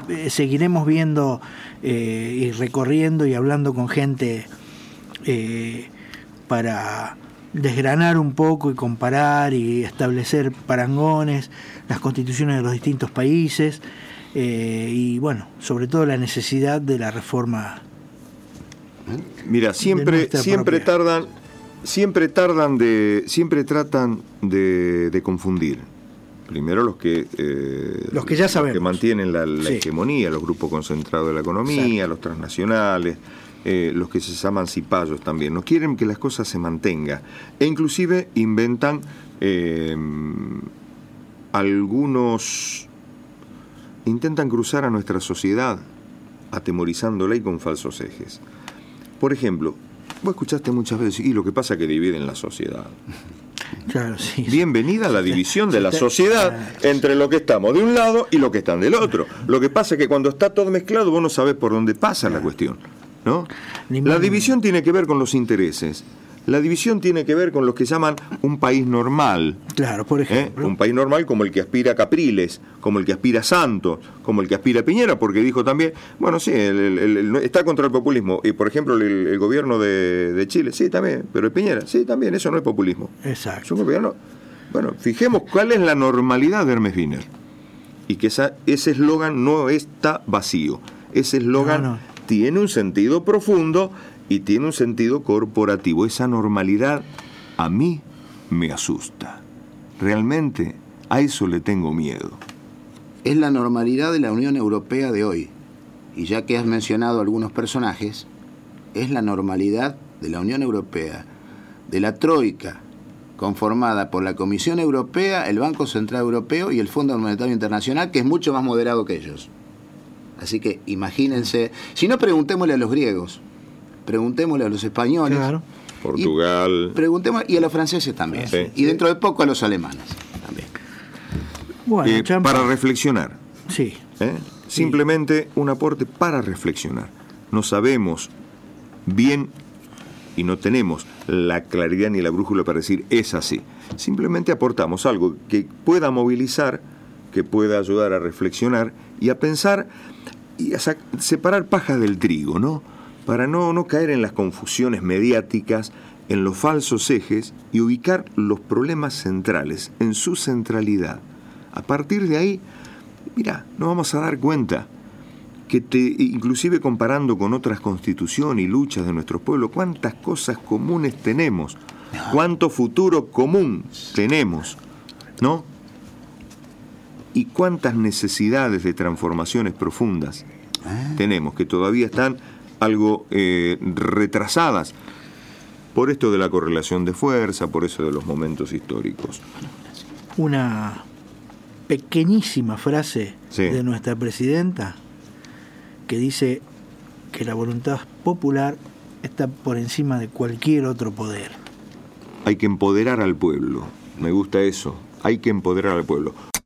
seguiremos viendo y recorriendo y hablando con gente para desgranar un poco y comparar y establecer parangones, las constituciones de los distintos países y bueno, sobre todo la necesidad de la reforma. Mira, siempre tratan de confundir. Primero los que ya sabemos, que mantienen la sí, hegemonía, los grupos concentrados de la economía, exacto, los transnacionales, los que se llaman cipayos también. No quieren que las cosas se mantengan. E inclusive inventan intentan cruzar a nuestra sociedad atemorizándola y con falsos ejes. Por ejemplo, vos escuchaste muchas veces, y lo que pasa es que dividen la sociedad. Claro, sí. Bienvenida a la división de la sociedad entre lo que estamos de un lado y lo que están del otro. Lo que pasa es que cuando está todo mezclado vos no sabés por dónde pasa la cuestión, ¿no? La división tiene que ver con los intereses. La división tiene que ver con lo que llaman un país normal. Claro, por ejemplo. Un país normal como el que aspira a Capriles, como el que aspira a Santos, como el que aspira a Piñera, porque dijo también, bueno, sí, está contra el populismo. Y, por ejemplo, el gobierno de Chile, sí, también, pero el Piñera, sí, también, eso no es populismo. Exacto. Es un gobierno. Bueno, fijemos cuál es la normalidad de Hermes Wiener. Y que ese eslogan no está vacío. Ese eslogan tiene un sentido profundo y tiene un sentido corporativo. Esa normalidad a mí me asusta. Realmente a eso le tengo miedo. Es la normalidad de la Unión Europea de hoy. Y ya que has mencionado algunos personajes, es la normalidad de la Unión Europea, de la Troika, conformada por la Comisión Europea, el Banco Central Europeo y el Fondo Monetario Internacional, que es mucho más moderado que ellos. Así que imagínense, si no, preguntémosle a los griegos, preguntémosle a los españoles, claro, Portugal, y a los franceses también, sí, y dentro de poco a los alemanes también. Bueno, para reflexionar, sí, simplemente un aporte para reflexionar. No sabemos bien y no tenemos la claridad ni la brújula para decir es así. Simplemente aportamos algo que pueda movilizar, que pueda ayudar a reflexionar y a pensar y a separar paja del trigo, ¿no? Para no caer en las confusiones mediáticas, en los falsos ejes y ubicar los problemas centrales en su centralidad. A partir de ahí, mira, nos vamos a dar cuenta que inclusive comparando con otras constituciones y luchas de nuestro pueblo, cuántas cosas comunes tenemos, cuánto futuro común tenemos, ¿no? Y cuántas necesidades de transformaciones profundas tenemos que todavía están algo retrasadas por esto de la correlación de fuerza, por eso de los momentos históricos. Una pequeñísima frase de nuestra presidenta que dice que la voluntad popular está por encima de cualquier otro poder. Hay que empoderar al pueblo. Me gusta eso. Hay que empoderar al pueblo.